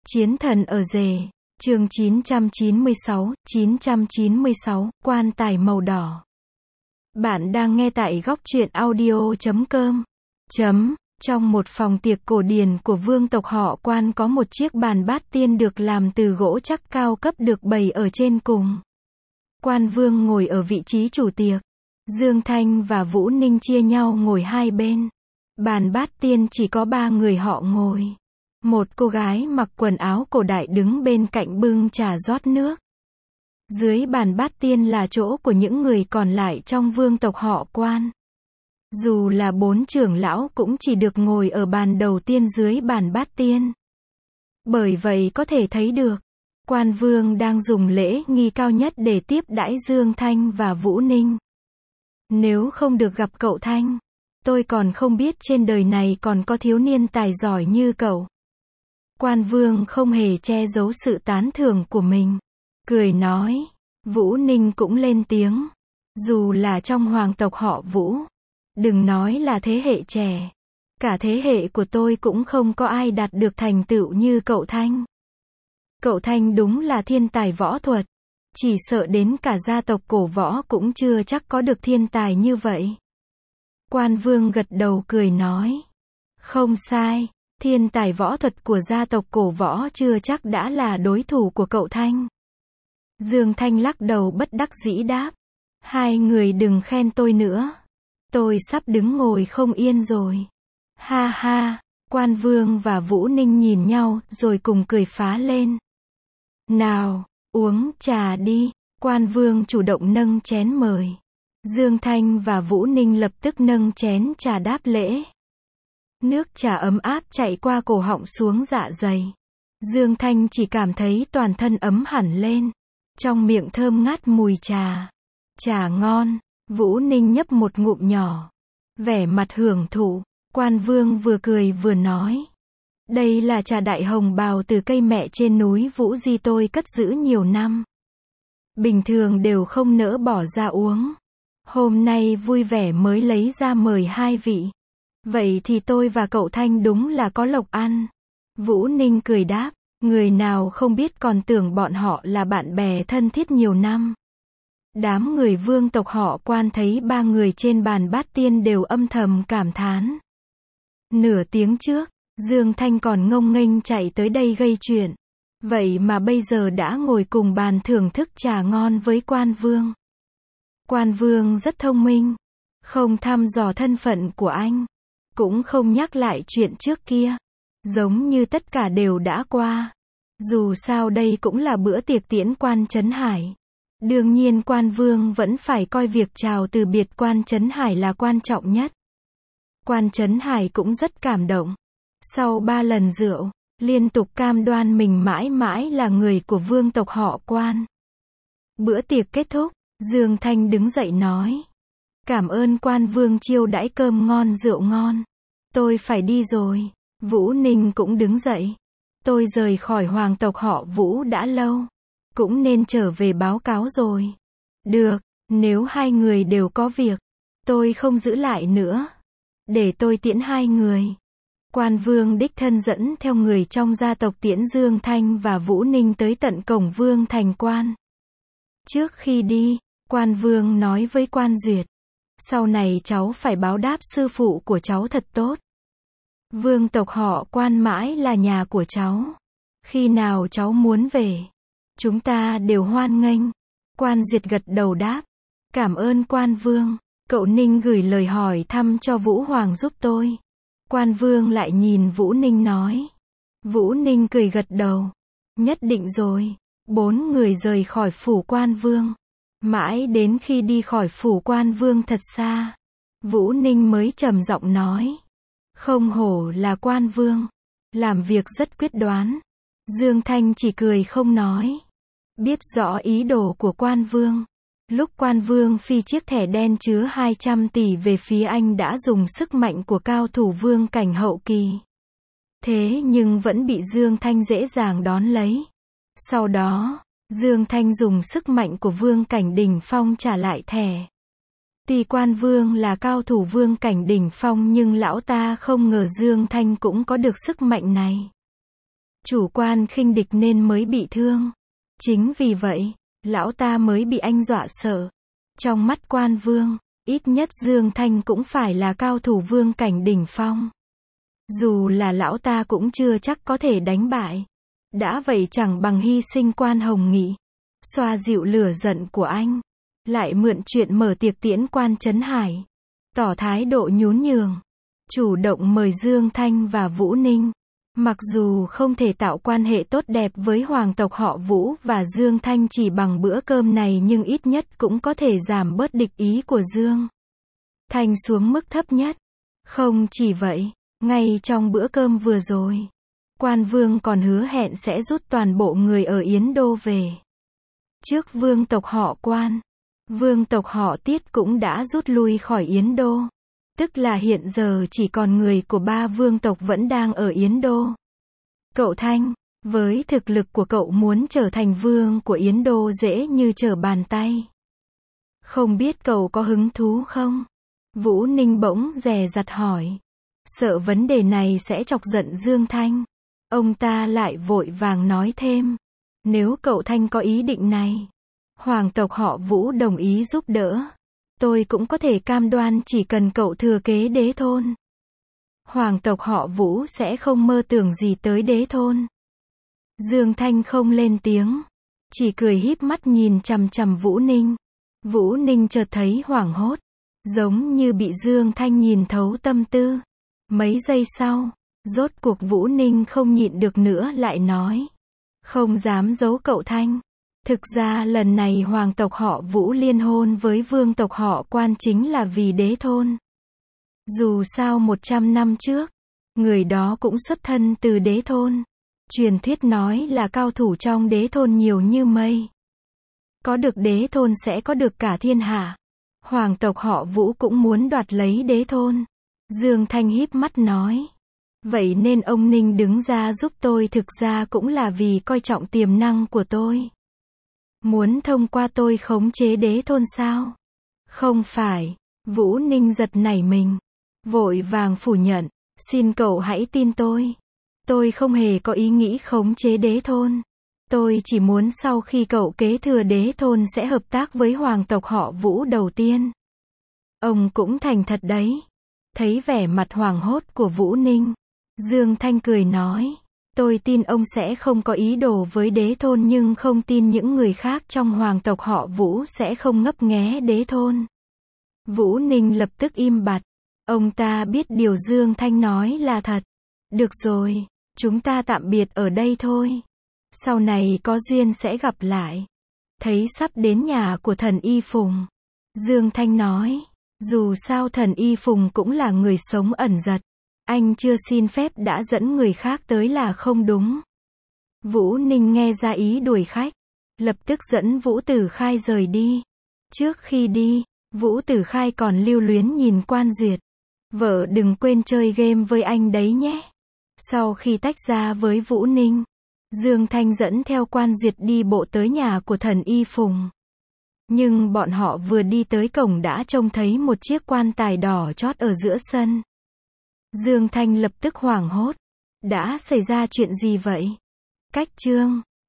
Chiến thần ở rể, chương 996, quan tài màu đỏ. Bạn đang nghe tại góc truyện audio.com. Trong một phòng tiệc cổ điển của vương tộc họ Quan có một chiếc bàn bát tiên được làm từ gỗ chắc cao cấp được bày ở trên cùng. Quan vương ngồi ở vị trí chủ tiệc. Dương Thanh và Vũ Ninh chia nhau ngồi hai bên. Bàn bát tiên chỉ có 3 người họ ngồi. Một cô gái mặc quần áo cổ đại đứng bên cạnh bưng trà rót nước. Dưới bàn bát tiên là chỗ của những người còn lại trong vương tộc họ Quan. Dù là 4 trưởng lão cũng chỉ được ngồi ở bàn đầu tiên dưới bàn bát tiên. Bởi vậy có thể thấy được, Quan vương đang dùng lễ nghi cao nhất để tiếp đãi Dương Thanh và Vũ Ninh. Nếu không được gặp cậu Thanh, tôi còn không biết trên đời này còn có thiếu niên tài giỏi như cậu. Quan vương không hề che giấu sự tán thưởng của mình. Cười nói. Vũ Ninh cũng lên tiếng. Dù là trong hoàng tộc họ Vũ, đừng nói là thế hệ trẻ, cả thế hệ của tôi cũng không có ai đạt được thành tựu như cậu Thanh. Cậu Thanh đúng là thiên tài võ thuật. Chỉ sợ đến cả gia tộc cổ võ cũng chưa chắc có được thiên tài như vậy. Quan vương gật đầu cười nói. Không sai, thiên tài võ thuật của gia tộc cổ võ chưa chắc đã là đối thủ của cậu Thanh. Dương Thanh lắc đầu bất đắc dĩ đáp. Hai người đừng khen tôi nữa. Tôi sắp đứng ngồi không yên rồi. Ha ha, Quan vương và Vũ Ninh nhìn nhau rồi cùng cười phá lên. Nào, uống trà đi. Quan vương chủ động nâng chén mời. Dương Thanh và Vũ Ninh lập tức nâng chén trà đáp lễ. Nước trà ấm áp chạy qua cổ họng xuống dạ dày. Dương Thanh chỉ cảm thấy toàn thân ấm hẳn lên. Trong miệng thơm ngát mùi trà. Trà ngon. Vũ Ninh nhấp một ngụm nhỏ. Vẻ mặt hưởng thụ. Quan vương vừa cười vừa nói. Đây là trà đại hồng bào từ cây mẹ trên núi Vũ Di tôi cất giữ nhiều năm. Bình thường đều không nỡ bỏ ra uống. Hôm nay vui vẻ mới lấy ra mời hai vị. Vậy thì tôi và cậu Thanh đúng là có lộc ăn. Vũ Ninh cười đáp. Người nào không biết còn tưởng bọn họ là bạn bè thân thiết nhiều năm. Đám người vương tộc họ Quan thấy 3 người trên bàn bát tiên đều âm thầm cảm thán. Nửa tiếng trước, Dương Thanh còn ngông nghênh chạy tới đây gây chuyện. Vậy mà bây giờ đã ngồi cùng bàn thưởng thức trà ngon với Quan vương. Quan vương rất thông minh. Không thăm dò thân phận của anh. Cũng không nhắc lại chuyện trước kia. Giống như tất cả đều đã qua. Dù sao đây cũng là bữa tiệc tiễn Quan Chấn Hải. Đương nhiên Quan vương vẫn phải coi việc chào từ biệt Quan Chấn Hải là quan trọng nhất. Quan Chấn Hải cũng rất cảm động. Sau 3 lần rượu, liên tục cam đoan mình mãi mãi là người của vương tộc họ Quan. Bữa tiệc kết thúc, Dương Thanh đứng dậy nói. Cảm ơn Quan vương chiêu đãi cơm ngon rượu ngon. Tôi phải đi rồi. Vũ Ninh cũng đứng dậy. Tôi rời khỏi hoàng tộc họ Vũ đã lâu. Cũng nên trở về báo cáo rồi. Được, nếu hai người đều có việc, tôi không giữ lại nữa. Để tôi tiễn hai người. Quan vương đích thân dẫn theo người trong gia tộc tiễn Dương Thanh và Vũ Ninh tới tận cổng vương thành Quan. Trước khi đi, Quan vương nói với Quan Duyệt. Sau này cháu phải báo đáp sư phụ của cháu thật tốt. Vương tộc họ Quan mãi là nhà của cháu. Khi nào cháu muốn về, chúng ta đều hoan nghênh. Quan Duyệt gật đầu đáp. Cảm ơn Quan vương. Cậu Ninh gửi lời hỏi thăm cho Vũ Hoàng giúp tôi. Quan vương lại nhìn Vũ Ninh nói. Vũ Ninh cười gật đầu. Nhất định rồi. 4 người rời khỏi phủ Quan vương. Mãi đến khi đi khỏi phủ Quan vương thật xa, Vũ Ninh mới trầm giọng nói. Không hổ là Quan vương. Làm việc rất quyết đoán. Dương Thanh chỉ cười không nói. Biết rõ ý đồ của Quan vương. Lúc Quan vương phi chiếc thẻ đen chứa 200 tỷ về phía anh đã dùng sức mạnh của cao thủ vương cảnh hậu kỳ. Thế nhưng vẫn bị Dương Thanh dễ dàng đón lấy. Sau đó, Dương Thanh dùng sức mạnh của vương cảnh đỉnh phong trả lại thẻ. Tuy Quan vương là cao thủ vương cảnh đỉnh phong nhưng lão ta không ngờ Dương Thanh cũng có được sức mạnh này. Chủ quan khinh địch nên mới bị thương. Chính vì vậy, lão ta mới bị anh dọa sợ. Trong mắt quan vương, ít nhất Dương Thanh cũng phải là cao thủ vương cảnh đỉnh phong. Dù là lão ta cũng chưa chắc có thể đánh bại. Đã vậy chẳng bằng hy sinh Quan Hồng Nghị, xoa dịu lửa giận của anh. Lại mượn chuyện mở tiệc tiễn Quan Chấn Hải, tỏ thái độ nhún nhường. Chủ động mời Dương Thanh và Vũ Ninh. Mặc dù không thể tạo quan hệ tốt đẹp với hoàng tộc họ Vũ và Dương Thanh chỉ bằng bữa cơm này, nhưng ít nhất cũng có thể giảm bớt địch ý của Dương Thanh xuống mức thấp nhất. Không chỉ vậy, ngay trong bữa cơm vừa rồi, Quan Vương còn hứa hẹn sẽ rút toàn bộ người ở Yến Đô về. Trước vương tộc họ Quan, vương tộc họ Tiết cũng đã rút lui khỏi Yến Đô. Tức là hiện giờ chỉ còn người của 3 vương tộc vẫn đang ở Yến Đô. Cậu Thanh, với thực lực của cậu muốn trở thành vương của Yến Đô dễ như trở bàn tay. Không biết cậu có hứng thú không? Vũ Ninh bỗng dè dặt hỏi. Sợ vấn đề này sẽ chọc giận Dương Thanh. Ông ta lại vội vàng nói thêm. Nếu cậu Thanh có ý định này, hoàng tộc họ Vũ đồng ý giúp đỡ. Tôi cũng có thể cam đoan chỉ cần cậu thừa kế đế thôn, hoàng tộc họ Vũ sẽ không mơ tưởng gì tới đế thôn. Dương Thanh không lên tiếng, chỉ cười híp mắt nhìn chằm chằm Vũ Ninh. Vũ Ninh chợt thấy hoảng hốt, giống như bị Dương Thanh nhìn thấu tâm tư. Mấy giây sau, rốt cuộc Vũ Ninh không nhịn được nữa lại nói. Không dám giấu cậu Thanh. Thực ra lần này hoàng tộc họ Vũ liên hôn với vương tộc họ Quan chính là vì đế thôn. Dù sao 100 năm trước, người đó cũng xuất thân từ đế thôn. Truyền thuyết nói là cao thủ trong đế thôn nhiều như mây. Có được đế thôn sẽ có được cả thiên hạ. Hoàng tộc họ Vũ cũng muốn đoạt lấy đế thôn. Dương Thanh híp mắt nói. Vậy nên ông Ninh đứng ra giúp tôi thực ra cũng là vì coi trọng tiềm năng của tôi. Muốn thông qua tôi khống chế đế thôn sao? Không phải. Vũ Ninh giật nảy mình, vội vàng phủ nhận. Xin cậu hãy tin tôi. Tôi không hề có ý nghĩ khống chế đế thôn. Tôi chỉ muốn sau khi cậu kế thừa đế thôn sẽ hợp tác với hoàng tộc họ Vũ đầu tiên. Ông cũng thành thật đấy. Thấy vẻ mặt hoảng hốt của Vũ Ninh, Dương Thanh cười nói. Tôi tin ông sẽ không có ý đồ với đế thôn, nhưng không tin những người khác trong hoàng tộc họ Vũ sẽ không ngấp nghé đế thôn. Vũ Ninh lập tức im bặt. Ông ta biết điều Dương Thanh nói là thật. Được rồi, chúng ta tạm biệt ở đây thôi. Sau này có duyên sẽ gặp lại. Thấy sắp đến nhà của thần Y Phùng, Dương Thanh nói. Dù sao thần Y Phùng cũng là người sống ẩn giật. Anh chưa xin phép đã dẫn người khác tới là không đúng. Vũ Ninh nghe ra ý đuổi khách, lập tức dẫn Vũ Tử Khai rời đi. Trước khi đi, Vũ Tử Khai còn lưu luyến nhìn Quan Duyệt. Vợ đừng quên chơi game với anh đấy nhé. Sau khi tách ra với Vũ Ninh, Dương Thanh dẫn theo Quan Duyệt đi bộ tới nhà của thần Y Phùng. Nhưng bọn họ vừa đi tới cổng đã trông thấy một chiếc quan tài đỏ chót ở giữa sân. Dương Thanh lập tức hoảng hốt. Đã xảy ra chuyện gì vậy? Cách chương